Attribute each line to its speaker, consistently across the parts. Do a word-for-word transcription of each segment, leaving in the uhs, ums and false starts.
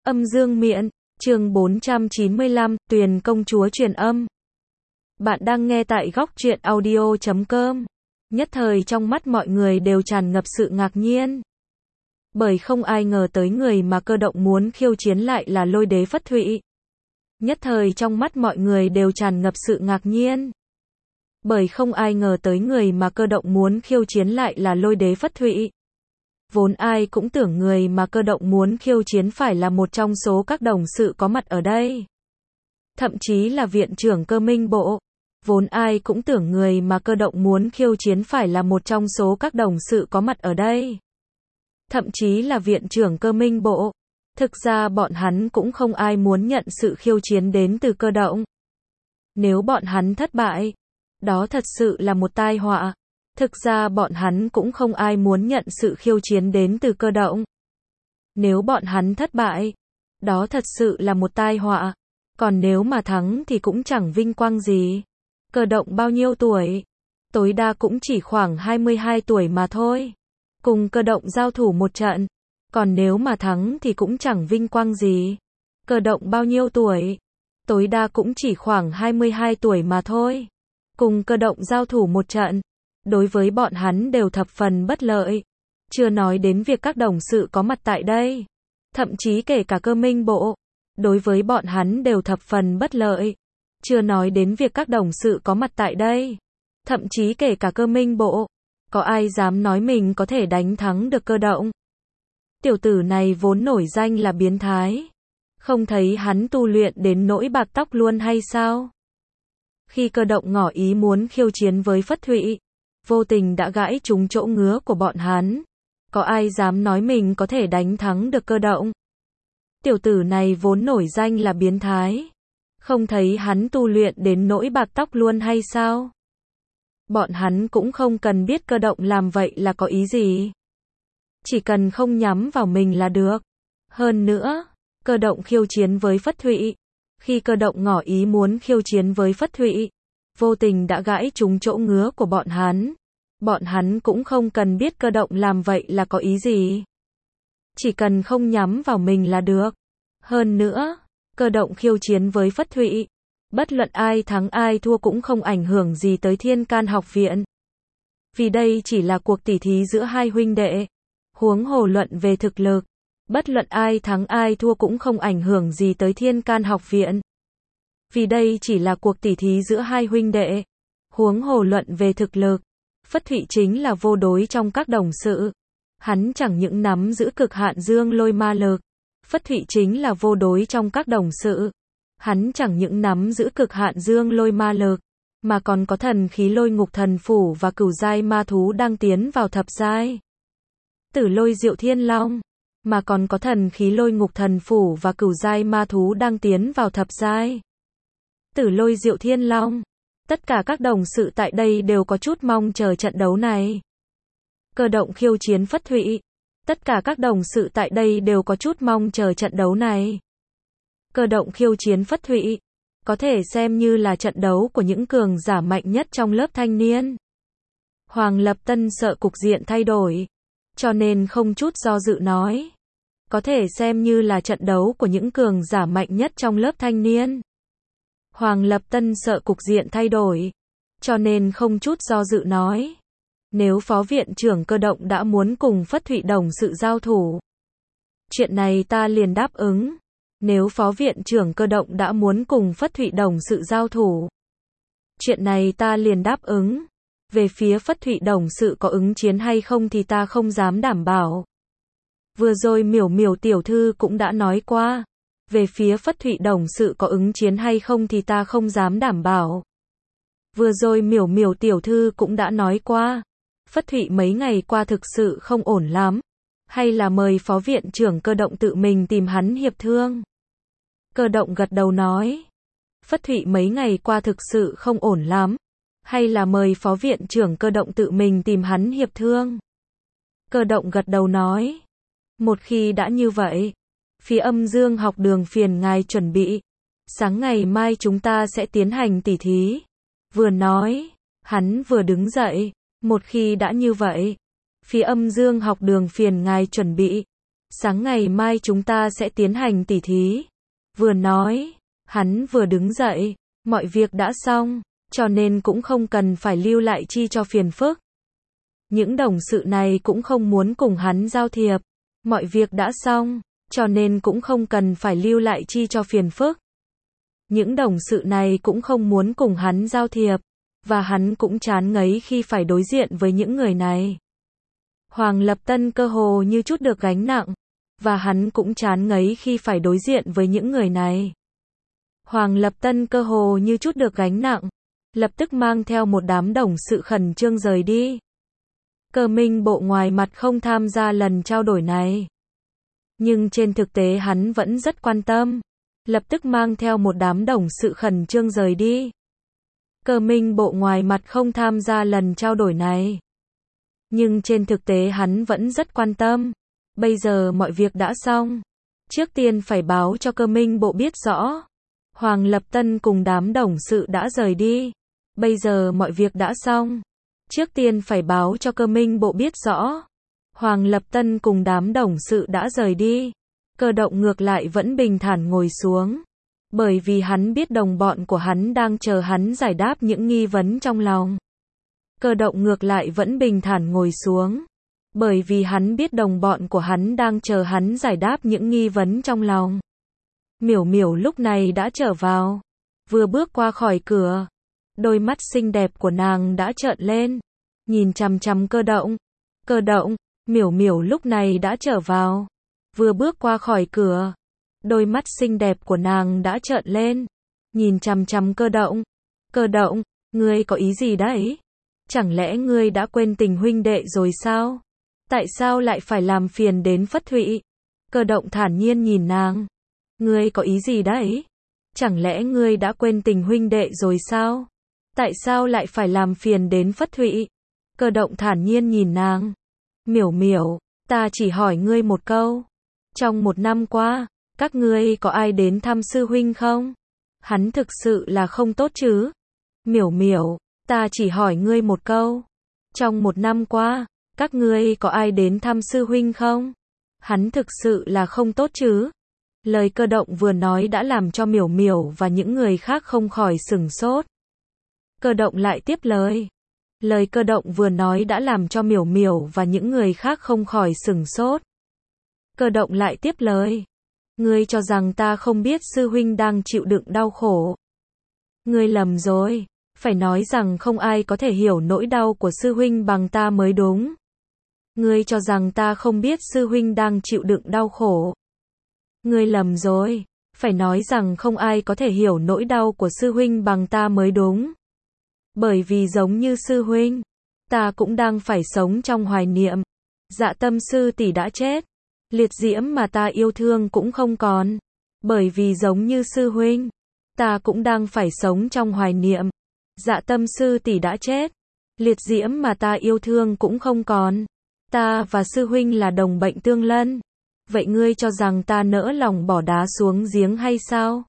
Speaker 1: Âm dương miện, chương bốn trăm chín mươi lăm, Tuyền công chúa truyền âm. Bạn đang nghe tại góc truyện audio chấm com. Nhất thời trong mắt mọi người đều tràn ngập sự ngạc nhiên. Bởi không ai ngờ tới người mà Cơ Động muốn khiêu chiến lại là Lôi Đế Phất Thụy. Nhất thời trong mắt mọi người đều tràn ngập sự ngạc nhiên. Bởi không ai ngờ tới người mà Cơ Động muốn khiêu chiến lại là Lôi Đế Phất Thụy. Vốn ai cũng tưởng người mà Cơ Động muốn khiêu chiến phải là một trong số các đồng sự có mặt ở đây. Thậm chí là viện trưởng Cơ Minh Bộ. Vốn ai cũng tưởng người mà Cơ Động muốn khiêu chiến phải là một trong số các đồng sự có mặt ở đây. Thậm chí là viện trưởng Cơ Minh Bộ. Thực ra bọn hắn cũng không ai muốn nhận sự khiêu chiến đến từ Cơ Động. Nếu bọn hắn thất bại, đó thật sự là một tai họa. Thực ra bọn hắn cũng không ai muốn nhận sự khiêu chiến đến từ Cơ Động. Nếu bọn hắn thất bại, đó thật sự là một tai họa. Còn nếu mà thắng thì cũng chẳng vinh quang gì. Cơ Động bao nhiêu tuổi? Tối đa cũng chỉ khoảng hai mươi hai tuổi mà thôi. Cùng Cơ Động giao thủ một trận. Còn nếu mà thắng thì cũng chẳng vinh quang gì. Cơ Động bao nhiêu tuổi? Tối đa cũng chỉ khoảng hai mươi hai tuổi mà thôi. Cùng Cơ Động giao thủ một trận. Đối với bọn hắn đều thập phần bất lợi. Chưa nói đến việc các đồng sự có mặt tại đây. Thậm chí kể cả Cơ Minh Bộ. Đối với bọn hắn đều thập phần bất lợi. Chưa nói đến việc các đồng sự có mặt tại đây. Thậm chí kể cả Cơ Minh Bộ. Có ai dám nói mình có thể đánh thắng được Cơ Động? Tiểu tử này vốn nổi danh là biến thái. Không thấy hắn tu luyện đến nỗi bạc tóc luôn hay sao? Khi Cơ Động ngỏ ý muốn khiêu chiến với Phất Thụy, vô tình đã gãi trúng chỗ ngứa của bọn hắn. Có ai dám nói mình có thể đánh thắng được Cơ Động? Tiểu tử này vốn nổi danh là biến thái. Không thấy hắn tu luyện đến nỗi bạc tóc luôn hay sao? Bọn hắn cũng không cần biết Cơ Động làm vậy là có ý gì. Chỉ cần không nhắm vào mình là được. Hơn nữa, Cơ Động khiêu chiến với Phất Thụy. Khi Cơ Động ngỏ ý muốn khiêu chiến với Phất Thụy, vô tình đã gãi trúng chỗ ngứa của bọn hắn. Bọn hắn cũng không cần biết Cơ Động làm vậy là có ý gì. Chỉ cần không nhắm vào mình là được. Hơn nữa, Cơ Động khiêu chiến với Phất Thụy. Bất luận ai thắng ai thua cũng không ảnh hưởng gì tới Thiên Can học viện. Vì đây chỉ là cuộc tỉ thí giữa hai huynh đệ. Huống hồ luận về thực lực. Bất luận ai thắng ai thua cũng không ảnh hưởng gì tới Thiên Can học viện. Vì đây chỉ là cuộc tỉ thí giữa hai huynh đệ. Huống hồ luận về thực lực. Phất Thụy chính là vô đối trong các đồng sự. Hắn chẳng những nắm giữ cực hạn dương lôi ma lực. Phất Thụy chính là vô đối trong các đồng sự. Hắn chẳng những nắm giữ cực hạn dương lôi ma lực, mà còn có thần khí lôi ngục thần phủ và cửu giai ma thú đang tiến vào thập giai. Tử lôi diệu thiên long, mà còn có thần khí lôi ngục thần phủ và cửu giai ma thú đang tiến vào thập giai. Tử lôi diệu thiên long. Tất cả các đồng sự tại đây đều có chút mong chờ trận đấu này. Cơ Động khiêu chiến Phất Thụy. Tất cả các đồng sự tại đây đều có chút mong chờ trận đấu này. Cơ Động khiêu chiến Phất Thụy. Có thể xem như là trận đấu của những cường giả mạnh nhất trong lớp thanh niên. Hoàng Lập Tân sợ cục diện thay đổi. Cho nên không chút do dự nói. Có thể xem như là trận đấu của những cường giả mạnh nhất trong lớp thanh niên. Hoàng Lập Tân sợ cục diện thay đổi. Cho nên không chút do dự nói. Nếu Phó Viện trưởng Cơ Động đã muốn cùng Phất Thụy đồng sự giao thủ. Chuyện này ta liền đáp ứng. Nếu Phó Viện trưởng Cơ Động đã muốn cùng Phất Thụy đồng sự giao thủ. Chuyện này ta liền đáp ứng. Về phía Phất Thụy đồng sự có ứng chiến hay không thì ta không dám đảm bảo. Vừa rồi Miểu Miểu tiểu thư cũng đã nói qua. Về phía Phất Thụy đồng sự có ứng chiến hay không thì ta không dám đảm bảo. Vừa rồi Miểu Miểu tiểu thư cũng đã nói qua. Phất Thụy mấy ngày qua thực sự không ổn lắm. Hay là mời Phó Viện trưởng Cơ Động tự mình tìm hắn hiệp thương. Cơ Động gật đầu nói. Phất Thụy mấy ngày qua thực sự không ổn lắm. Hay là mời Phó Viện trưởng Cơ Động tự mình tìm hắn hiệp thương. Cơ Động gật đầu nói. Một khi đã như vậy. Phía Âm Dương học đường phiền ngài chuẩn bị. Sáng ngày mai chúng ta sẽ tiến hành tỉ thí. Vừa nói. Hắn vừa đứng dậy. Một khi đã như vậy. Phía Âm Dương học đường phiền ngài chuẩn bị. Sáng ngày mai chúng ta sẽ tiến hành tỉ thí. Vừa nói, hắn vừa đứng dậy, mọi việc đã xong, cho nên cũng không cần phải lưu lại chi cho phiền phức. Những đồng sự này cũng không muốn cùng hắn giao thiệp, mọi việc đã xong, cho nên cũng không cần phải lưu lại chi cho phiền phức. Những đồng sự này cũng không muốn cùng hắn giao thiệp, và hắn cũng chán ngấy khi phải đối diện với những người này. Hoàng Lập Tân cơ hồ như chút được gánh nặng, và hắn cũng chán ngấy khi phải đối diện với những người này. Hoàng Lập Tân cơ hồ như chút được gánh nặng, lập tức mang theo một đám đồng sự khẩn trương rời đi. Cơ Minh Bộ ngoài mặt không tham gia lần trao đổi này, nhưng trên thực tế hắn vẫn rất quan tâm, lập tức mang theo một đám đồng sự khẩn trương rời đi. Cơ Minh Bộ ngoài mặt không tham gia lần trao đổi này, nhưng trên thực tế hắn vẫn rất quan tâm. Bây giờ mọi việc đã xong, trước tiên phải báo cho Cơ Minh Bộ biết rõ. Hoàng Lập Tân cùng đám đồng sự đã rời đi. Bây giờ mọi việc đã xong, trước tiên phải báo cho Cơ Minh Bộ biết rõ. Hoàng Lập Tân cùng đám đồng sự đã rời đi. Cơ Động ngược lại vẫn bình thản ngồi xuống, bởi vì hắn biết đồng bọn của hắn đang chờ hắn giải đáp những nghi vấn trong lòng. Cơ Động ngược lại vẫn bình thản ngồi xuống, bởi vì hắn biết đồng bọn của hắn đang chờ hắn giải đáp những nghi vấn trong lòng. Miểu Miểu lúc này đã trở vào, vừa bước qua khỏi cửa, đôi mắt xinh đẹp của nàng đã trợn lên, nhìn chằm chằm Cơ Động. Cơ Động, Miểu Miểu lúc này đã trở vào, vừa bước qua khỏi cửa, đôi mắt xinh đẹp của nàng đã trợn lên, nhìn chằm chằm Cơ Động. Cơ Động, ngươi có ý gì đấy? Chẳng lẽ ngươi đã quên tình huynh đệ rồi sao? Tại sao lại phải làm phiền đến Phất Thụy? Cơ Động thản nhiên nhìn nàng. Ngươi có ý gì đấy? Chẳng lẽ ngươi đã quên tình huynh đệ rồi sao? Tại sao lại phải làm phiền đến Phất Thụy? Cơ Động thản nhiên nhìn nàng. Miểu Miểu, ta chỉ hỏi ngươi một câu. Trong một năm qua, các ngươi có ai đến thăm sư huynh không? Hắn thực sự là không tốt chứ? Miểu Miểu, ta chỉ hỏi ngươi một câu. Trong một năm qua, các ngươi có ai đến thăm sư huynh không? Hắn thực sự là không tốt chứ? Lời Cơ Động vừa nói đã làm cho Miểu Miểu và những người khác không khỏi sửng sốt. Cơ Động lại tiếp lời. Lời Cơ Động vừa nói đã làm cho Miểu Miểu và những người khác không khỏi sửng sốt. Cơ Động lại tiếp lời. Ngươi cho rằng ta không biết sư huynh đang chịu đựng đau khổ. Ngươi lầm rồi, phải nói rằng không ai có thể hiểu nỗi đau của sư huynh bằng ta mới đúng. Ngươi cho rằng ta không biết sư huynh đang chịu đựng đau khổ. Ngươi lầm rồi, phải nói rằng không ai có thể hiểu nỗi đau của sư huynh bằng ta mới đúng. Bởi vì giống như sư huynh, ta cũng đang phải sống trong hoài niệm. Dạ Tâm sư tỷ đã chết, liệt diễm mà ta yêu thương cũng không còn. Bởi vì giống như sư huynh, ta cũng đang phải sống trong hoài niệm. Dạ Tâm sư tỷ đã chết, liệt diễm mà ta yêu thương cũng không còn. Ta và sư huynh là đồng bệnh tương lân. Vậy ngươi cho rằng ta nỡ lòng bỏ đá xuống giếng hay sao?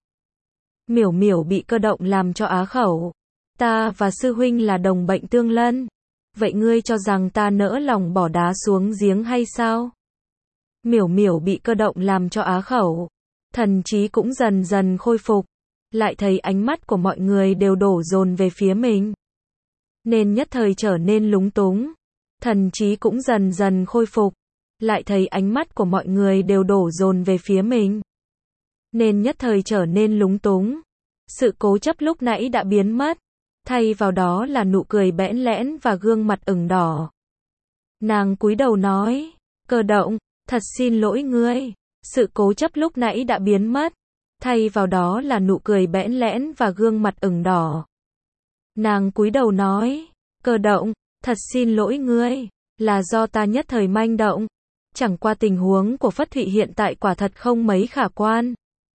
Speaker 1: Miểu Miểu bị Cơ Động làm cho á khẩu. Ta và sư huynh là đồng bệnh tương lân. Vậy ngươi cho rằng ta nỡ lòng bỏ đá xuống giếng hay sao? Miểu Miểu bị Cơ Động làm cho á khẩu. Thần trí cũng dần dần khôi phục. Lại thấy ánh mắt của mọi người đều đổ dồn về phía mình, nên nhất thời trở nên lúng túng. Thần trí cũng dần dần khôi phục. Lại thấy ánh mắt của mọi người đều đổ dồn về phía mình, nên nhất thời trở nên lúng túng. Sự cố chấp lúc nãy đã biến mất, thay vào đó là nụ cười bẽn lẽn và gương mặt ửng đỏ. Nàng cúi đầu nói, Cơ Động, thật xin lỗi ngươi. Sự cố chấp lúc nãy đã biến mất, thay vào đó là nụ cười bẽn lẽn và gương mặt ửng đỏ. Nàng cúi đầu nói, Cơ Động, thật xin lỗi ngươi, là do ta nhất thời manh động. Chẳng qua tình huống của Phất Thụy hiện tại quả thật không mấy khả quan.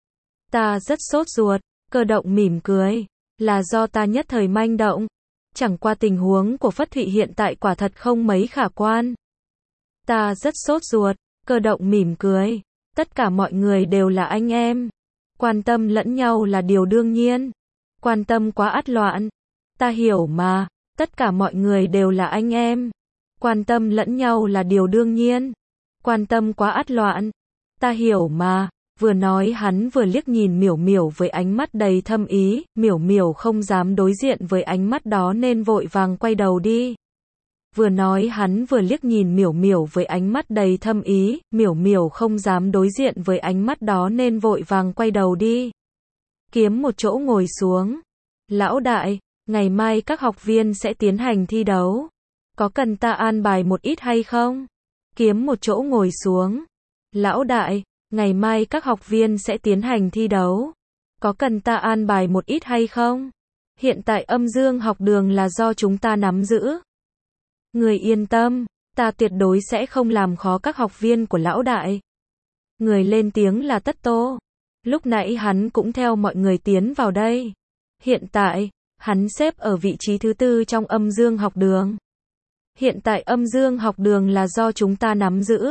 Speaker 1: Ta rất sốt ruột. Cơ Động mỉm cười, là do ta nhất thời manh động. Chẳng qua tình huống của Phất Thụy hiện tại quả thật không mấy khả quan. Ta rất sốt ruột. Cơ Động mỉm cười, tất cả mọi người đều là anh em. Quan tâm lẫn nhau là điều đương nhiên. Quan tâm quá ắt loạn. Ta hiểu mà, tất cả mọi người đều là anh em. Quan tâm lẫn nhau là điều đương nhiên. Quan tâm quá át loạn. Ta hiểu mà. Vừa nói hắn vừa liếc nhìn Miểu Miểu với ánh mắt đầy thâm ý, Miểu Miểu không dám đối diện với ánh mắt đó nên vội vàng quay đầu đi. Vừa nói hắn vừa liếc nhìn Miểu Miểu với ánh mắt đầy thâm ý, Miểu Miểu không dám đối diện với ánh mắt đó nên vội vàng quay đầu đi. Kiếm một chỗ ngồi xuống. Lão đại, ngày mai các học viên sẽ tiến hành thi đấu. Có cần ta an bài một ít hay không? Kiếm một chỗ ngồi xuống. Lão đại, ngày mai các học viên sẽ tiến hành thi đấu. Có cần ta an bài một ít hay không? Hiện tại âm dương học đường là do chúng ta nắm giữ. Người yên tâm, ta tuyệt đối sẽ không làm khó các học viên của lão đại. Người lên tiếng là Tất Tô. Lúc nãy hắn cũng theo mọi người tiến vào đây. Hiện tại, hắn xếp ở vị trí thứ tư trong âm dương học đường. Hiện tại âm dương học đường là do chúng ta nắm giữ.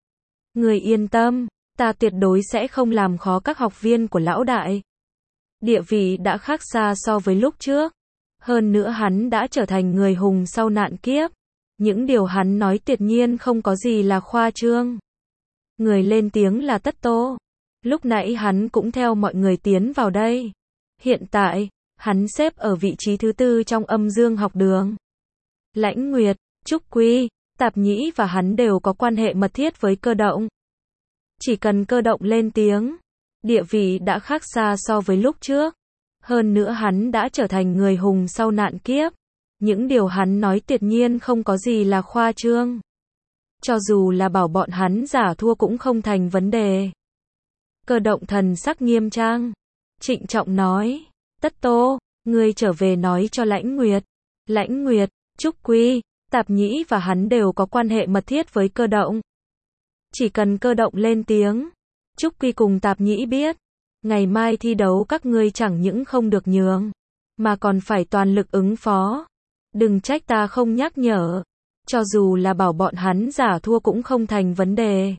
Speaker 1: Người yên tâm, ta tuyệt đối sẽ không làm khó các học viên của lão đại. Địa vị đã khác xa so với lúc trước. Hơn nữa hắn đã trở thành người hùng sau nạn kiếp. Những điều hắn nói tuyệt nhiên không có gì là khoa trương. Người lên tiếng là Tất Tô. Lúc nãy hắn cũng theo mọi người tiến vào đây. Hiện tại, hắn xếp ở vị trí thứ tư trong âm dương học đường. Lãnh Nguyệt, Trúc Quy, Tạp Nhĩ và hắn đều có quan hệ mật thiết với Cơ Động. Chỉ cần Cơ Động lên tiếng, địa vị đã khác xa so với lúc trước. Hơn nữa hắn đã trở thành người hùng sau nạn kiếp. Những điều hắn nói tuyệt nhiên không có gì là khoa trương. Cho dù là bảo bọn hắn giả thua cũng không thành vấn đề. Cơ Động thần sắc nghiêm trang, trịnh trọng nói, Tất Tô, ngươi trở về nói cho Lãnh Nguyệt. Lãnh Nguyệt, Trúc Quy, Tạp Nhĩ và hắn đều có quan hệ mật thiết với Cơ Động. Chỉ cần Cơ Động lên tiếng, Trúc Quy cùng Tạp Nhĩ biết, ngày mai thi đấu các ngươi chẳng những không được nhường, mà còn phải toàn lực ứng phó. Đừng trách ta không nhắc nhở, cho dù là bảo bọn hắn giả thua cũng không thành vấn đề.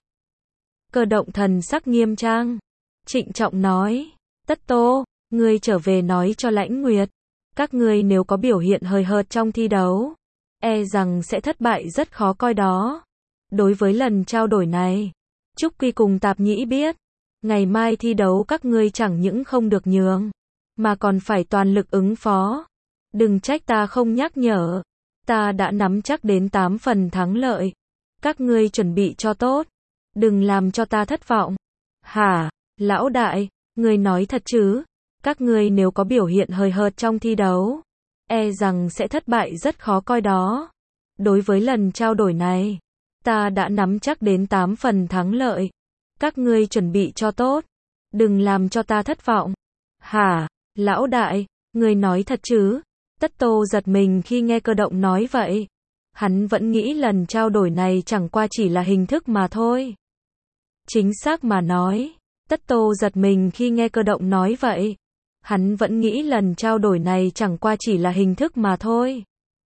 Speaker 1: Cơ Động thần sắc nghiêm trang, trịnh trọng nói, Tất Tô, ngươi trở về nói cho Lãnh Nguyệt, các ngươi nếu có biểu hiện hời hợt trong thi đấu, e rằng sẽ thất bại rất khó coi đó. Đối với lần trao đổi này, Trúc Quy cùng Tạp Nhĩ biết, ngày mai thi đấu các ngươi chẳng những không được nhường, mà còn phải toàn lực ứng phó. Đừng trách ta không nhắc nhở, ta đã nắm chắc đến tám phần thắng lợi. Các ngươi chuẩn bị cho tốt, đừng làm cho ta thất vọng. Hả, lão đại, ngươi nói thật chứ? Các ngươi nếu có biểu hiện hời hợt trong thi đấu, e rằng sẽ thất bại rất khó coi đó. Đối với lần trao đổi này, ta đã nắm chắc đến tám phần thắng lợi. Các ngươi chuẩn bị cho tốt, đừng làm cho ta thất vọng. Hả, lão đại, ngươi nói thật chứ? Tất Tô giật mình khi nghe Cơ Động nói vậy. Hắn vẫn nghĩ lần trao đổi này chẳng qua chỉ là hình thức mà thôi. Chính xác mà nói, Tất Tô giật mình khi nghe Cơ Động nói vậy. Hắn vẫn nghĩ lần trao đổi này chẳng qua chỉ là hình thức mà thôi.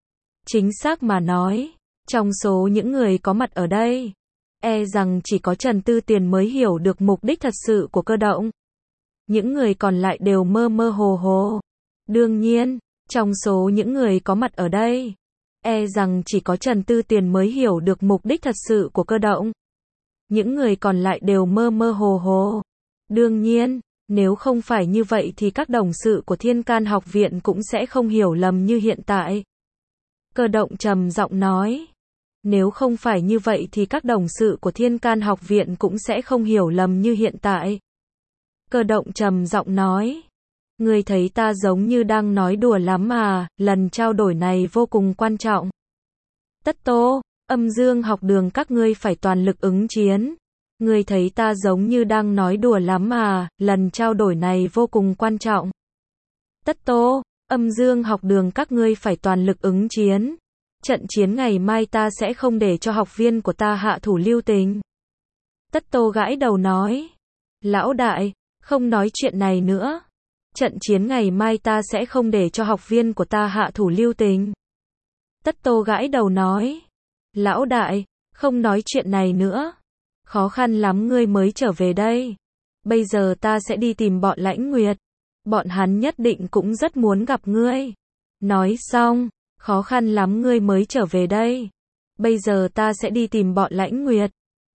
Speaker 1: Chính xác mà nói, trong số những người có mặt ở đây, e rằng chỉ có Trần Tư Tiền mới hiểu được mục đích thật sự của Cơ Động. Những người còn lại đều mơ mơ hồ hồ. Đương nhiên, trong số những người có mặt ở đây, e rằng chỉ có Trần Tư Tiền mới hiểu được mục đích thật sự của Cơ Động. Những người còn lại đều mơ mơ hồ hồ. Đương nhiên, nếu không phải như vậy thì các đồng sự của Thiên Can học viện cũng sẽ không hiểu lầm như hiện tại. Cơ Động trầm giọng nói. Nếu không phải như vậy thì các đồng sự của Thiên Can học viện cũng sẽ không hiểu lầm như hiện tại. Cơ Động trầm giọng nói. Ngươi thấy ta giống như đang nói đùa lắm à, lần trao đổi này vô cùng quan trọng. Tất Tô, âm dương học đường các ngươi phải toàn lực ứng chiến. Ngươi thấy ta giống như đang nói đùa lắm à, lần trao đổi này vô cùng quan trọng. Tất Tô, âm dương học đường các ngươi phải toàn lực ứng chiến. Trận chiến ngày mai ta sẽ không để cho học viên của ta hạ thủ lưu tình. Tất Tô gãi đầu nói. Lão đại, không nói chuyện này nữa. Trận chiến ngày mai ta sẽ không để cho học viên của ta hạ thủ lưu tình. Tất Tô gãi đầu nói. Lão đại, không nói chuyện này nữa. Khó khăn lắm ngươi mới trở về đây. Bây giờ ta sẽ đi tìm bọn Lãnh Nguyệt. Bọn hắn nhất định cũng rất muốn gặp ngươi. Nói xong, khó khăn lắm ngươi mới trở về đây. Bây giờ ta sẽ đi tìm bọn Lãnh Nguyệt.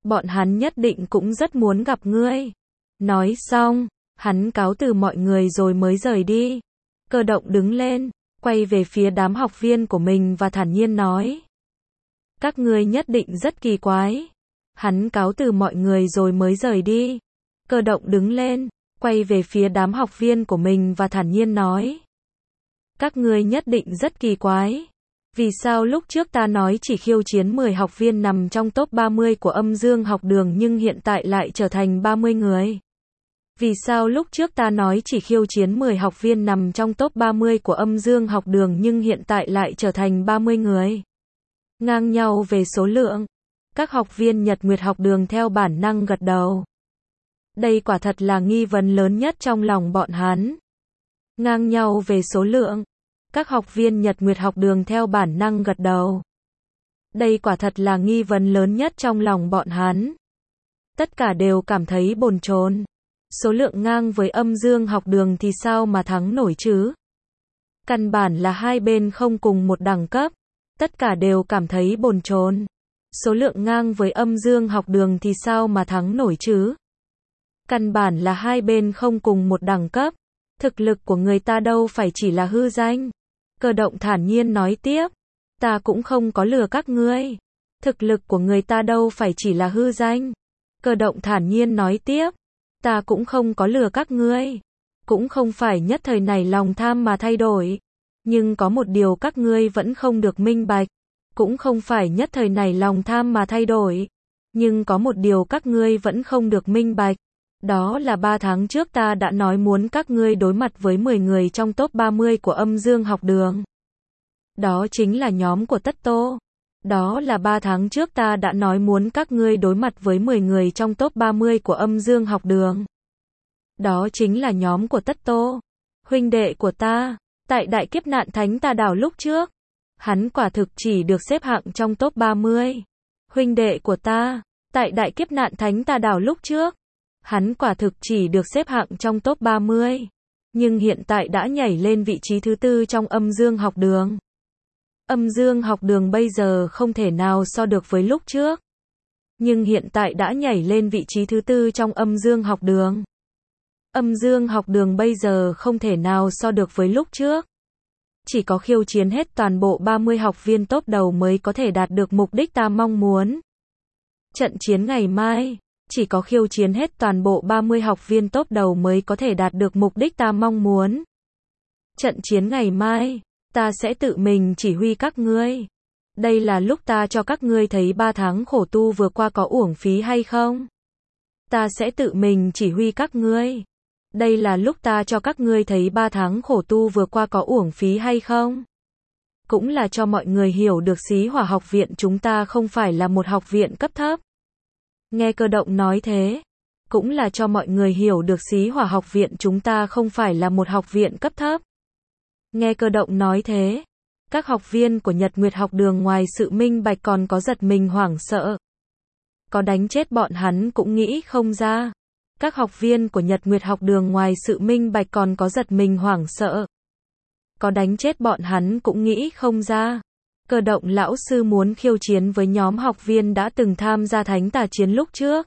Speaker 1: bọn hắn nhất định cũng rất muốn gặp ngươi. Nói xong, hắn cáo từ mọi người rồi mới rời đi. Cơ động đứng lên, quay về phía đám học viên của mình và thản nhiên nói. Các ngươi nhất định rất kỳ quái. Hắn cáo từ mọi người rồi mới rời đi. Cơ động đứng lên, quay về phía đám học viên của mình và thản nhiên nói. Các ngươi nhất định rất kỳ quái. Vì sao lúc trước ta nói chỉ khiêu chiến mười học viên nằm trong top ba mươi của âm dương học đường nhưng hiện tại lại trở thành ba mươi người? Vì sao lúc trước ta nói chỉ khiêu chiến mười học viên nằm trong top ba mươi của âm dương học đường nhưng hiện tại lại trở thành ba mươi người? Ngang nhau về số lượng. Các học viên Nhật Nguyệt học đường theo bản năng gật đầu. Đây quả thật là nghi vấn lớn nhất trong lòng bọn hắn. Ngang nhau về số lượng. Các học viên Nhật Nguyệt học đường theo bản năng gật đầu. Đây quả thật là nghi vấn lớn nhất trong lòng bọn hắn. Tất cả đều cảm thấy bồn chồn. Số lượng ngang với âm dương học đường thì sao mà thắng nổi chứ? Căn bản là hai bên không cùng một đẳng cấp. Tất cả đều cảm thấy bồn chồn. Số lượng ngang với âm dương học đường thì sao mà thắng nổi chứ? Căn bản là hai bên không cùng một đẳng cấp. Thực lực của người ta đâu phải chỉ là hư danh. Cơ động thản nhiên nói tiếp. Ta cũng không có lừa các ngươi. Thực lực của người ta đâu phải chỉ là hư danh. Cơ động thản nhiên nói tiếp. Ta cũng không có lừa các ngươi. Cũng không phải nhất thời này lòng tham mà thay đổi. Nhưng có một điều các ngươi vẫn không được minh bạch. Cũng không phải nhất thời này lòng tham mà thay đổi. Nhưng có một điều các ngươi vẫn không được minh bạch. Đó là ba tháng trước ta đã nói muốn các ngươi đối mặt với mười người trong top ba mươi của âm dương học đường. Đó chính là nhóm của Tất Tô. Đó là ba tháng trước ta đã nói muốn các ngươi đối mặt với mười người trong top ba mươi của âm dương học đường. Đó chính là nhóm của Tất Tô. Huynh đệ của ta, tại đại kiếp nạn thánh tà đảo lúc trước. Hắn quả thực chỉ được xếp hạng trong top ba mươi. Huynh đệ của ta, tại đại kiếp nạn thánh tà đảo lúc trước. Hắn quả thực chỉ được xếp hạng trong top ba mươi. Nhưng hiện tại đã nhảy lên vị trí thứ tư trong âm dương học đường. Âm dương học đường bây giờ không thể nào so được với lúc trước. Nhưng hiện tại đã nhảy lên vị trí thứ tư trong âm dương học đường. Âm dương học đường bây giờ không thể nào so được với lúc trước. Chỉ có khiêu chiến hết toàn bộ ba mươi học viên top đầu mới có thể đạt được mục đích ta mong muốn. Trận chiến ngày mai, chỉ có khiêu chiến hết toàn bộ ba mươi học viên top đầu mới có thể đạt được mục đích ta mong muốn. Trận chiến ngày mai, ta sẽ tự mình chỉ huy các ngươi. Đây là lúc ta cho các ngươi thấy ba tháng khổ tu vừa qua có uổng phí hay không? Ta sẽ tự mình chỉ huy các ngươi. Đây là lúc ta cho các ngươi thấy ba tháng khổ tu vừa qua có uổng phí hay không? Cũng là cho mọi người hiểu được Xí Hỏa học viện chúng ta không phải là một học viện cấp thấp. Nghe Cơ động nói thế, cũng là cho mọi người hiểu được Xí Hỏa học viện chúng ta không phải là một học viện cấp thấp. Nghe Cơ động nói thế, các học viên của Nhật Nguyệt học đường ngoài sự minh bạch còn có giật mình hoảng sợ. Có đánh chết bọn hắn cũng nghĩ không ra. Các học viên của Nhật Nguyệt học đường ngoài sự minh bạch còn có giật mình hoảng sợ. Có đánh chết bọn hắn cũng nghĩ không ra. Cơ động lão sư muốn khiêu chiến với nhóm học viên đã từng tham gia thánh tà chiến lúc trước.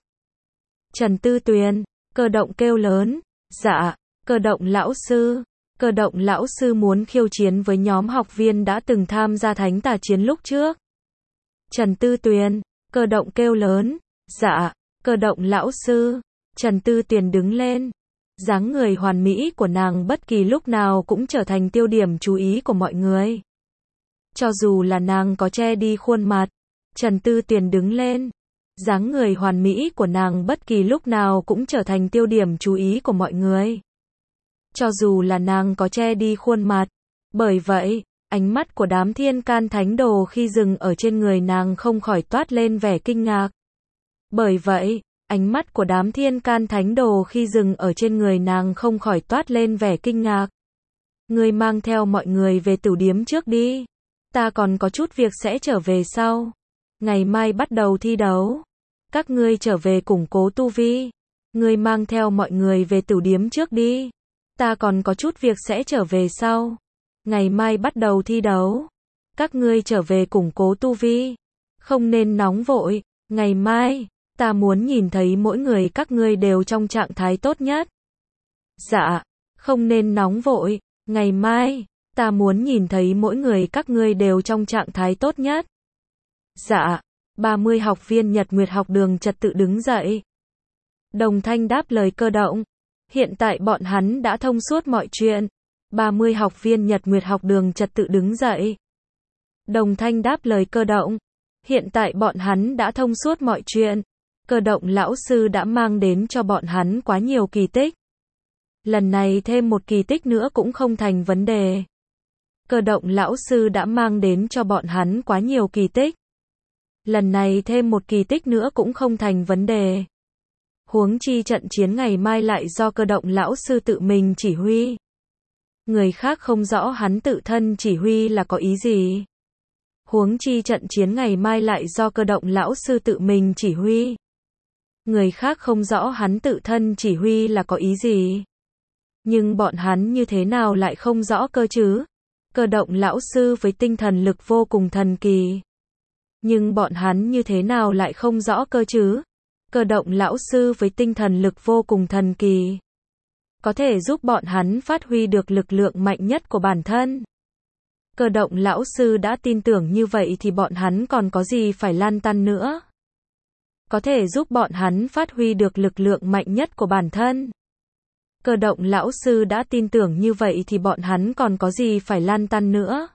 Speaker 1: Trần Tư Tuyền, Cơ động kêu lớn. Dạ, Cơ động lão sư. Cơ động lão sư muốn khiêu chiến với nhóm học viên đã từng tham gia thánh tà chiến lúc trước. Trần Tư Tuyền, Cơ động kêu lớn. Dạ, Cơ động lão sư. Trần Tư Tuyền đứng lên. Dáng người hoàn mỹ của nàng bất kỳ lúc nào cũng trở thành tiêu điểm chú ý của mọi người. Cho dù là nàng có che đi khuôn mặt. Trần Tư Tuyền đứng lên. Dáng người hoàn mỹ của nàng bất kỳ lúc nào cũng trở thành tiêu điểm chú ý của mọi người. Cho dù là nàng có che đi khuôn mặt. Bởi vậy, ánh mắt của đám thiên can thánh đồ khi dừng ở trên người nàng không khỏi toát lên vẻ kinh ngạc. Bởi vậy, ánh mắt của đám thiên can thánh đồ khi dừng ở trên người nàng không khỏi toát lên vẻ kinh ngạc. Ngươi mang theo mọi người về tửu điếm trước đi. Ta còn có chút việc sẽ trở về sau. Ngày mai bắt đầu thi đấu. Các ngươi trở về củng cố tu vi. Ngươi mang theo mọi người về tửu điếm trước đi. Ta còn có chút việc sẽ trở về sau. Ngày mai bắt đầu thi đấu. Các ngươi trở về củng cố tu vi. Không nên nóng vội. Ngày mai, Ta muốn nhìn thấy mỗi người các ngươi đều trong trạng thái tốt nhất. Dạ, không nên nóng vội, ngày mai, ta muốn nhìn thấy mỗi người các ngươi đều trong trạng thái tốt nhất. Dạ, ba mươi học viên Nhật Nguyệt học đường trật tự đứng dậy. Đồng thanh đáp lời Cơ Động. Hiện tại bọn hắn đã thông suốt mọi chuyện. ba mươi học viên Nhật Nguyệt học đường trật tự đứng dậy. Đồng thanh đáp lời Cơ Động. Hiện tại bọn hắn đã thông suốt mọi chuyện. Cơ Động lão sư đã mang đến cho bọn hắn quá nhiều kỳ tích. Lần này thêm một kỳ tích nữa cũng không thành vấn đề. Cơ Động lão sư đã mang đến cho bọn hắn quá nhiều kỳ tích. Lần này thêm một kỳ tích nữa cũng không thành vấn đề. Huống chi trận chiến ngày mai lại do Cơ Động lão sư tự mình chỉ huy. Người khác không rõ hắn tự thân chỉ huy là có ý gì. Huống chi trận chiến ngày mai lại do Cơ Động lão sư tự mình chỉ huy. Người khác không rõ hắn tự thân chỉ huy là có ý gì. Nhưng bọn hắn như thế nào lại không rõ cơ chứ? Cơ Động lão sư với tinh thần lực vô cùng thần kỳ. Nhưng bọn hắn như thế nào lại không rõ cơ chứ? Cơ Động lão sư với tinh thần lực vô cùng thần kỳ. Có thể giúp bọn hắn phát huy được lực lượng mạnh nhất của bản thân. Cơ Động lão sư đã tin tưởng như vậy thì bọn hắn còn có gì phải lăn tăn nữa. Có thể giúp bọn hắn phát huy được lực lượng mạnh nhất của bản thân. Cơ Động lão sư đã tin tưởng như vậy thì bọn hắn còn có gì phải lăn tăn nữa.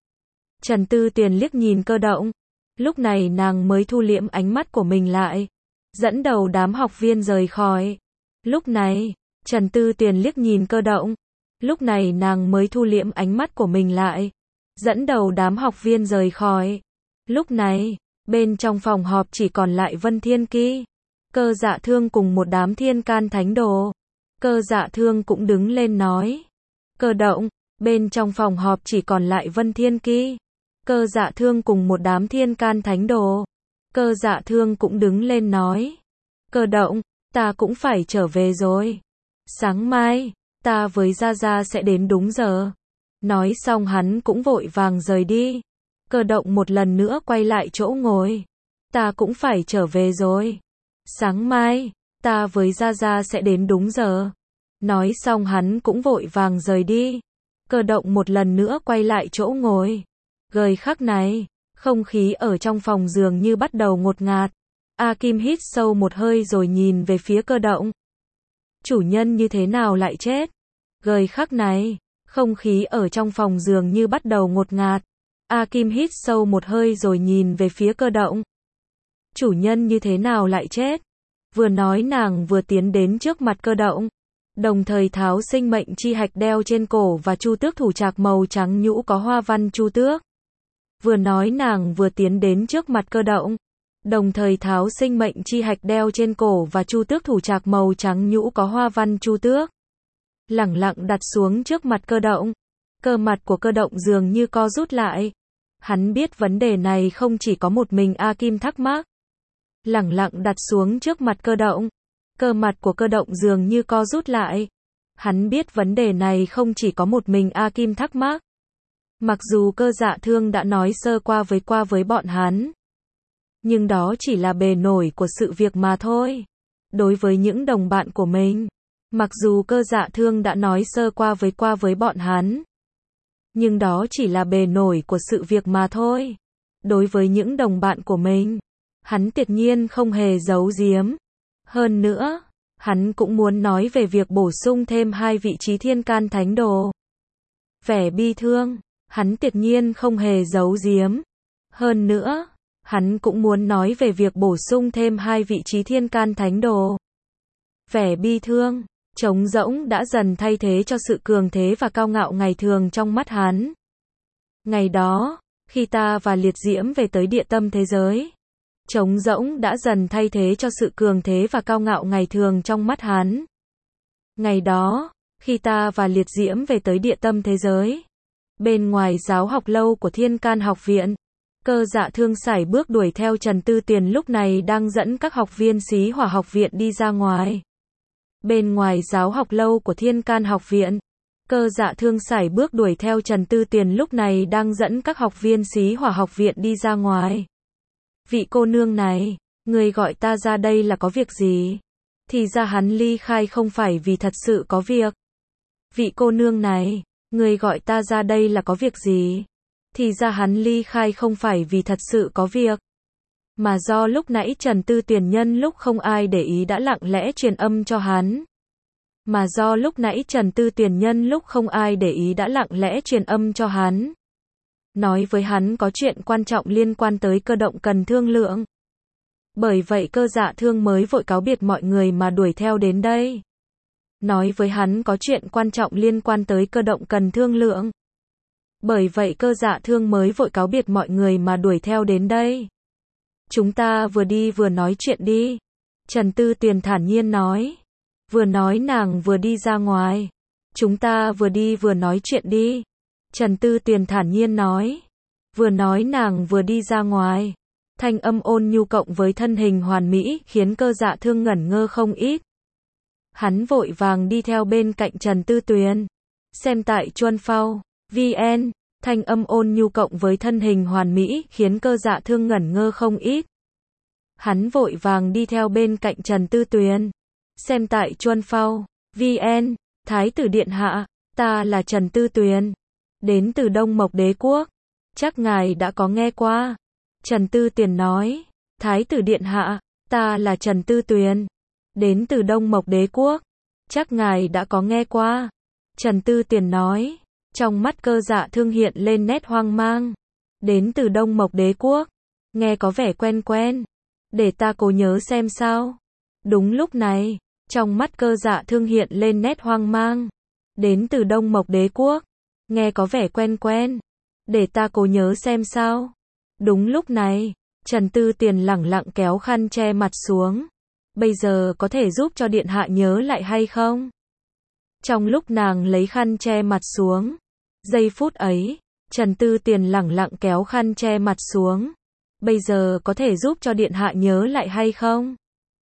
Speaker 1: Trần Tư Tuyền liếc nhìn Cơ Động. Lúc này nàng mới thu liễm ánh mắt của mình lại. Dẫn đầu đám học viên rời khỏi. Lúc này, Trần Tư Tuyền liếc nhìn Cơ Động. Lúc này nàng mới thu liễm ánh mắt của mình lại. Dẫn đầu đám học viên rời khỏi. Lúc này, bên trong phòng họp chỉ còn lại Vân Thiên Ki, Cơ Dạ Thương cùng một đám thiên can thánh đồ. Cơ Dạ Thương cũng đứng lên nói. Cơ Động, bên trong phòng họp chỉ còn lại Vân Thiên Ki, Cơ Dạ Thương cùng một đám thiên can thánh đồ. Cơ Dạ Thương cũng đứng lên nói. Cơ Động, ta cũng phải trở về rồi. Sáng mai, ta với Gia Gia sẽ đến đúng giờ. Nói xong hắn cũng vội vàng rời đi. Cơ Động một lần nữa quay lại chỗ ngồi. Ta cũng phải trở về rồi. Sáng mai, ta với Gia Gia sẽ đến đúng giờ. Nói xong hắn cũng vội vàng rời đi. Cơ Động một lần nữa quay lại chỗ ngồi. Gời khắc này, không khí ở trong phòng dường như bắt đầu ngột ngạt. A Kim hít sâu một hơi rồi nhìn về phía Cơ Động. Chủ nhân như thế nào lại chết? Gời khắc này, không khí ở trong phòng dường như bắt đầu ngột ngạt. A Kim hít sâu một hơi rồi nhìn về phía Cơ Động. Chủ nhân như thế nào lại chết? Vừa nói nàng vừa tiến đến trước mặt Cơ Động. Đồng thời tháo sinh mệnh chi hạch đeo trên cổ và chu tước thủ trạc màu trắng nhũ có hoa văn chu tước. Vừa nói nàng vừa tiến đến trước mặt Cơ Động. Đồng thời tháo sinh mệnh chi hạch đeo trên cổ và chu tước thủ trạc màu trắng nhũ có hoa văn chu tước. Lẳng lặng đặt xuống trước mặt Cơ Động. Cơ mặt của Cơ Động dường như co rút lại. Hắn biết vấn đề này không chỉ có một mình A Kim thắc mắc. Lẳng lặng đặt xuống trước mặt Cơ Động. Cơ mặt của Cơ Động dường như co rút lại. Hắn biết vấn đề này không chỉ có một mình A Kim thắc mắc. Mặc dù Cơ Dạ Thương đã nói sơ qua với qua với bọn hắn. Nhưng đó chỉ là bề nổi của sự việc mà thôi. Đối với những đồng bạn của mình. Mặc dù Cơ Dạ Thương đã nói sơ qua với qua với bọn hắn. Nhưng đó chỉ là bề nổi của sự việc mà thôi. Đối với những đồng bạn của mình. Hắn tuyệt nhiên không hề giấu giếm. Hơn nữa, hắn cũng muốn nói về việc bổ sung thêm hai vị trí thiên can thánh đồ. Vẻ bi thương, hắn tuyệt nhiên không hề giấu giếm. Hơn nữa, hắn cũng muốn nói về việc bổ sung thêm hai vị trí thiên can thánh đồ. Vẻ bi thương, trống rỗng đã dần thay thế cho sự cường thế và cao ngạo ngày thường trong mắt hắn. Ngày đó, khi ta và Liệt Diễm về tới địa tâm thế giới, trống rỗng đã dần thay thế cho sự cường thế và cao ngạo ngày thường trong mắt hắn. Ngày đó, khi ta và Liệt Diễm về tới địa tâm thế giới, bên ngoài giáo học lâu của Thiên Can học viện, Cơ Dạ Thương sải bước đuổi theo Trần Tư Tuyền lúc này đang dẫn các học viên Xí Hỏa học viện đi ra ngoài. Bên ngoài giáo học lâu của Thiên Can học viện, Cơ Dạ Thương sải bước đuổi theo Trần Tư Tuyền lúc này đang dẫn các học viên Xí Hỏa học viện đi ra ngoài. Vị cô nương này, Người gọi ta ra đây là có việc gì? Thì ra hắn ly khai không phải vì thật sự có việc. Vị cô nương này, người gọi ta ra đây là có việc gì? Thì ra hắn ly khai không phải vì thật sự có việc. Mà do lúc nãy Trần Tư Tuyền nhân lúc không ai để ý đã lặng lẽ truyền âm cho hắn. Mà do lúc nãy Trần Tư Tuyền nhân lúc không ai để ý đã lặng lẽ truyền âm cho hắn. Nói với hắn có chuyện quan trọng liên quan tới cơ động cần thương lượng. Bởi vậy Cơ Dạ Thương mới vội cáo biệt mọi người mà đuổi theo đến đây. Nói với hắn có chuyện quan trọng liên quan tới cơ động cần thương lượng. Bởi vậy Cơ Dạ Thương mới vội cáo biệt mọi người mà đuổi theo đến đây. Chúng ta vừa đi vừa nói chuyện đi. Trần Tư Tuyền thản nhiên nói. Vừa nói nàng vừa đi ra ngoài. Chúng ta vừa đi vừa nói chuyện đi. Trần Tư Tuyền thản nhiên nói. Vừa nói nàng vừa đi ra ngoài. Thanh âm ôn nhu cộng với thân hình hoàn mỹ khiến Cơ Dạ Thương ngẩn ngơ không ít. Hắn vội vàng đi theo bên cạnh Trần Tư Tuyền. Xem tại Chuan Phao, vê en, thanh âm ôn nhu cộng với thân hình hoàn mỹ khiến Cơ Dạ Thương ngẩn ngơ không ít. Hắn vội vàng đi theo bên cạnh Trần Tư Tuyền. Xem tại Chuan Phao, vê en, Thái tử điện hạ, ta là Trần Tư Tuyền. Đến từ Đông Mộc Đế Quốc. Chắc ngài đã có nghe qua. Trần Tư Tuyền nói. Thái tử điện hạ, ta là Trần Tư Tuyền. Đến từ Đông Mộc Đế Quốc. Chắc ngài đã có nghe qua. Trần Tư Tuyền nói. Trong mắt Cơ Dạ Thương hiện lên nét hoang mang. Đến từ Đông Mộc Đế Quốc. Nghe có vẻ quen quen. Để ta cố nhớ xem sao. Đúng lúc này, trong mắt Cơ Dạ Thương hiện lên nét hoang mang. Đến từ Đông Mộc Đế Quốc. Nghe có vẻ quen quen. Để ta cố nhớ xem sao. Đúng lúc này, Trần Tư Tuyền lẳng lặng kéo khăn che mặt xuống. Bây giờ có thể giúp cho điện hạ nhớ lại hay không? Trong lúc nàng lấy khăn che mặt xuống. Giây phút ấy, Trần Tư Tuyền lẳng lặng kéo khăn che mặt xuống. Bây giờ có thể giúp cho điện hạ nhớ lại hay không?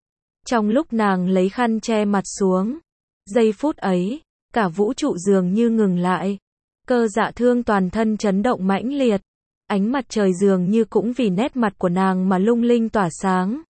Speaker 1: Trong lúc nàng lấy khăn che mặt xuống. Giây phút ấy, cả vũ trụ dường như ngừng lại. Cơ Dạ Thương toàn thân chấn động mãnh liệt. Ánh mặt trời dường như cũng vì nét mặt của nàng mà lung linh tỏa sáng.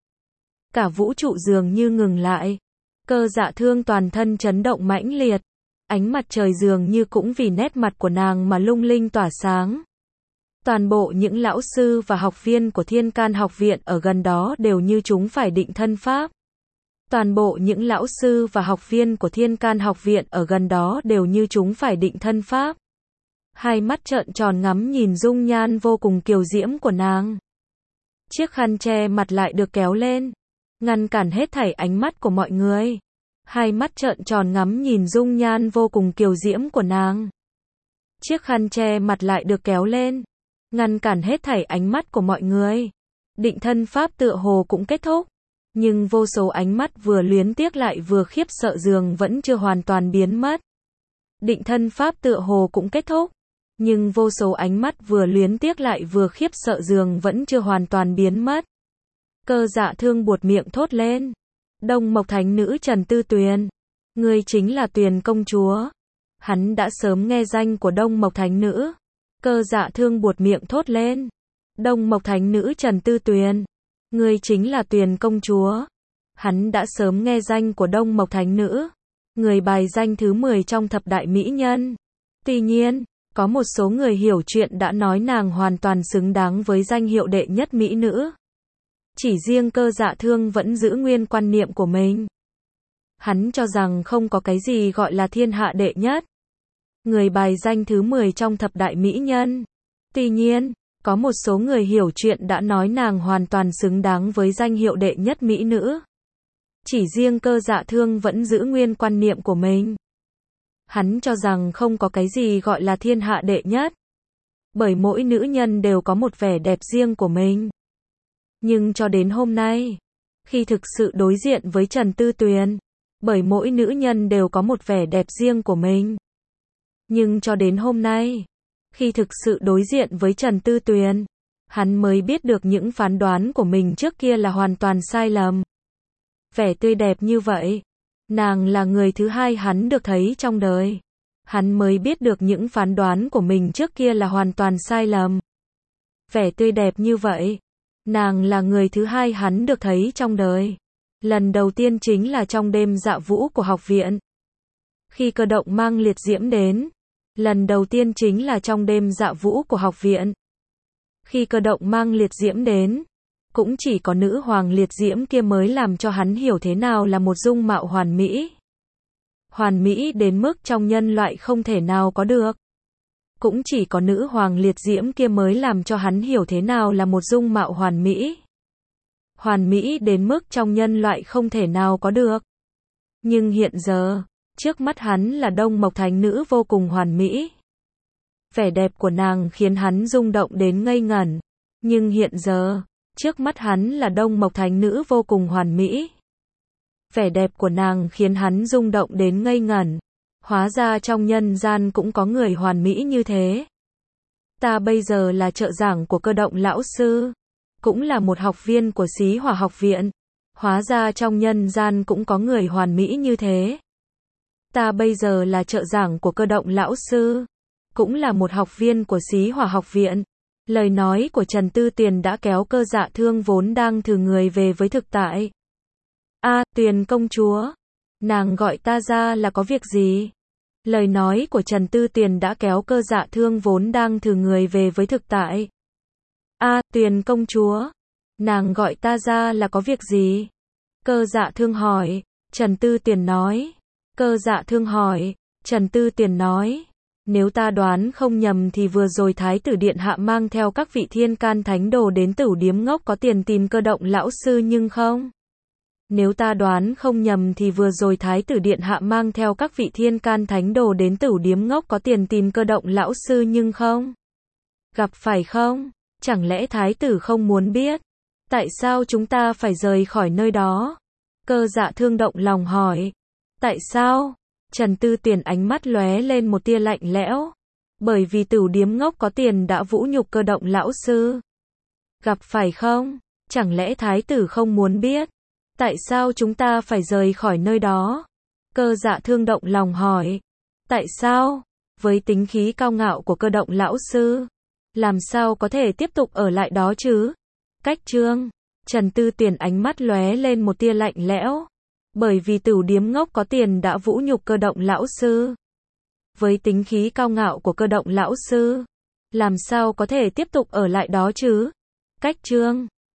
Speaker 1: Cả vũ trụ dường như ngừng lại. Cơ Dạ Thương toàn thân chấn động mãnh liệt. Ánh mặt trời dường như cũng vì nét mặt của nàng mà lung linh tỏa sáng. Toàn bộ những lão sư và học viên của Thiên Can học viện ở gần đó đều như chúng phải định thân pháp. Toàn bộ những lão sư và học viên của Thiên Can học viện ở gần đó đều như chúng phải định thân pháp. Hai mắt trợn tròn ngắm nhìn dung nhan vô cùng kiều diễm của nàng. Chiếc khăn che mặt lại được kéo lên, ngăn cản hết thảy ánh mắt của mọi người. Hai mắt trợn tròn ngắm nhìn dung nhan vô cùng kiều diễm của nàng. Chiếc khăn che mặt lại được kéo lên, ngăn cản hết thảy ánh mắt của mọi người. Định thân pháp tựa hồ cũng kết thúc, nhưng vô số ánh mắt vừa luyến tiếc lại vừa khiếp sợ dường vẫn chưa hoàn toàn biến mất. Định thân pháp tựa hồ cũng kết thúc, nhưng vô số ánh mắt vừa luyến tiếc lại vừa khiếp sợ dường vẫn chưa hoàn toàn biến mất. Cơ Dạ Thương buột miệng thốt lên. Đông Mộc Thánh Nữ Trần Tư Tuyền. Ngươi chính là Tuyền công chúa. Hắn đã sớm nghe danh của Đông Mộc Thánh Nữ. Cơ Dạ Thương buột miệng thốt lên. Đông Mộc Thánh Nữ Trần Tư Tuyền. Ngươi chính là Tuyền công chúa. Hắn đã sớm nghe danh của Đông Mộc Thánh Nữ. Người bài danh thứ mười trong thập đại mỹ nhân. Tuy nhiên, có một số người hiểu chuyện đã nói nàng hoàn toàn xứng đáng với danh hiệu đệ nhất mỹ nữ. Chỉ riêng Cơ Dạ Thương vẫn giữ nguyên quan niệm của mình. Hắn cho rằng không có cái gì gọi là thiên hạ đệ nhất. Người bài danh thứ mười trong thập đại mỹ nhân. Tuy nhiên, có một số người hiểu chuyện đã nói nàng hoàn toàn xứng đáng với danh hiệu đệ nhất mỹ nữ. Chỉ riêng Cơ Dạ Thương vẫn giữ nguyên quan niệm của mình. Hắn cho rằng không có cái gì gọi là thiên hạ đệ nhất. Bởi mỗi nữ nhân đều có một vẻ đẹp riêng của mình. Nhưng cho đến hôm nay, khi thực sự đối diện với Trần Tư Tuyền, bởi mỗi nữ nhân đều có một vẻ đẹp riêng của mình. Nhưng cho đến hôm nay, khi thực sự đối diện với Trần Tư Tuyền, hắn mới biết được những phán đoán của mình trước kia là hoàn toàn sai lầm. Vẻ tươi đẹp như vậy, nàng là người thứ hai hắn được thấy trong đời. Hắn mới biết được những phán đoán của mình trước kia là hoàn toàn sai lầm. Vẻ tươi đẹp như vậy, Nàng là người thứ hai hắn được thấy trong đời. Lần đầu tiên chính là trong đêm dạ vũ của học viện. Khi cơ động mang liệt diễm đến. Lần đầu tiên chính là trong đêm dạ vũ của học viện. Khi cơ động mang liệt diễm đến. Cũng chỉ có nữ hoàng liệt diễm kia mới làm cho hắn hiểu thế nào là một dung mạo hoàn mỹ. Hoàn mỹ đến mức trong nhân loại không thể nào có được. Cũng chỉ có nữ hoàng liệt diễm kia mới làm cho hắn hiểu thế nào là một dung mạo hoàn mỹ. Hoàn mỹ đến mức trong nhân loại không thể nào có được. Nhưng hiện giờ, trước mắt hắn là Đông Mộc Thánh Nữ vô cùng hoàn mỹ. Vẻ đẹp của nàng khiến hắn rung động đến ngây ngẩn. Nhưng hiện giờ, trước mắt hắn là Đông Mộc Thánh Nữ vô cùng hoàn mỹ. Vẻ đẹp của nàng khiến hắn rung động đến ngây ngẩn. Hóa ra trong nhân gian cũng có người hoàn mỹ như thế. Ta bây giờ là trợ giảng của cơ động lão sư. Cũng là một học viên của Xí Hỏa học viện. Hóa ra trong nhân gian cũng có người hoàn mỹ như thế. Ta bây giờ là trợ giảng của cơ động lão sư. Cũng là một học viên của Xí Hỏa học viện. Lời nói của Trần Tư Tiền đã kéo Cơ Dạ Thương vốn đang thử người về với thực tại. A, à, Tuyền công chúa. Nàng gọi ta ra là có việc gì? Lời nói của Trần Tư Tiền đã kéo Cơ Dạ Thương vốn đang thử người về với thực tại. A, à, Tuyền công chúa. Nàng gọi ta ra là có việc gì? Cơ Dạ Thương hỏi. Trần Tư Tiền nói. Cơ Dạ Thương hỏi. Trần Tư Tiền nói. Nếu ta đoán không nhầm thì vừa rồi Thái tử Điện Hạ mang theo các vị thiên can thánh đồ đến Tửu Điếm Ngốc có tiền tìm cơ động lão sư nhưng không? Nếu ta đoán không nhầm thì vừa rồi Thái tử Điện Hạ mang theo các vị thiên can thánh đồ đến Tửu Điếm Ngốc có tiền tìm cơ động lão sư nhưng không? Gặp phải không? Chẳng lẽ Thái tử không muốn biết? Tại sao chúng ta phải rời khỏi nơi đó? Cơ Dạ Thương động lòng hỏi. Tại sao? Trần Tư Tiền ánh mắt lóe lên một tia lạnh lẽo. Bởi vì Tửu Điếm Ngốc có tiền đã vũ nhục cơ động lão sư. Gặp phải không? Chẳng lẽ Thái tử không muốn biết? Tại sao chúng ta phải rời khỏi nơi đó? Cơ Dạ Thương động lòng hỏi. Tại sao? Với tính khí cao ngạo của cơ động lão sư, làm sao có thể tiếp tục ở lại đó chứ? Cách Trương. Trần Tư Tiền ánh mắt lóe lên một tia lạnh lẽo. Bởi vì Tửu Điếm Ngốc có tiền đã vũ nhục cơ động lão sư. Với tính khí cao ngạo của cơ động lão sư, làm sao có thể tiếp tục ở lại đó chứ? Cách Trương.